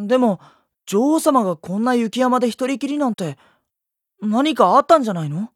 でも、女王様がこんな雪山で一人きりなんて、何かあったんじゃないの？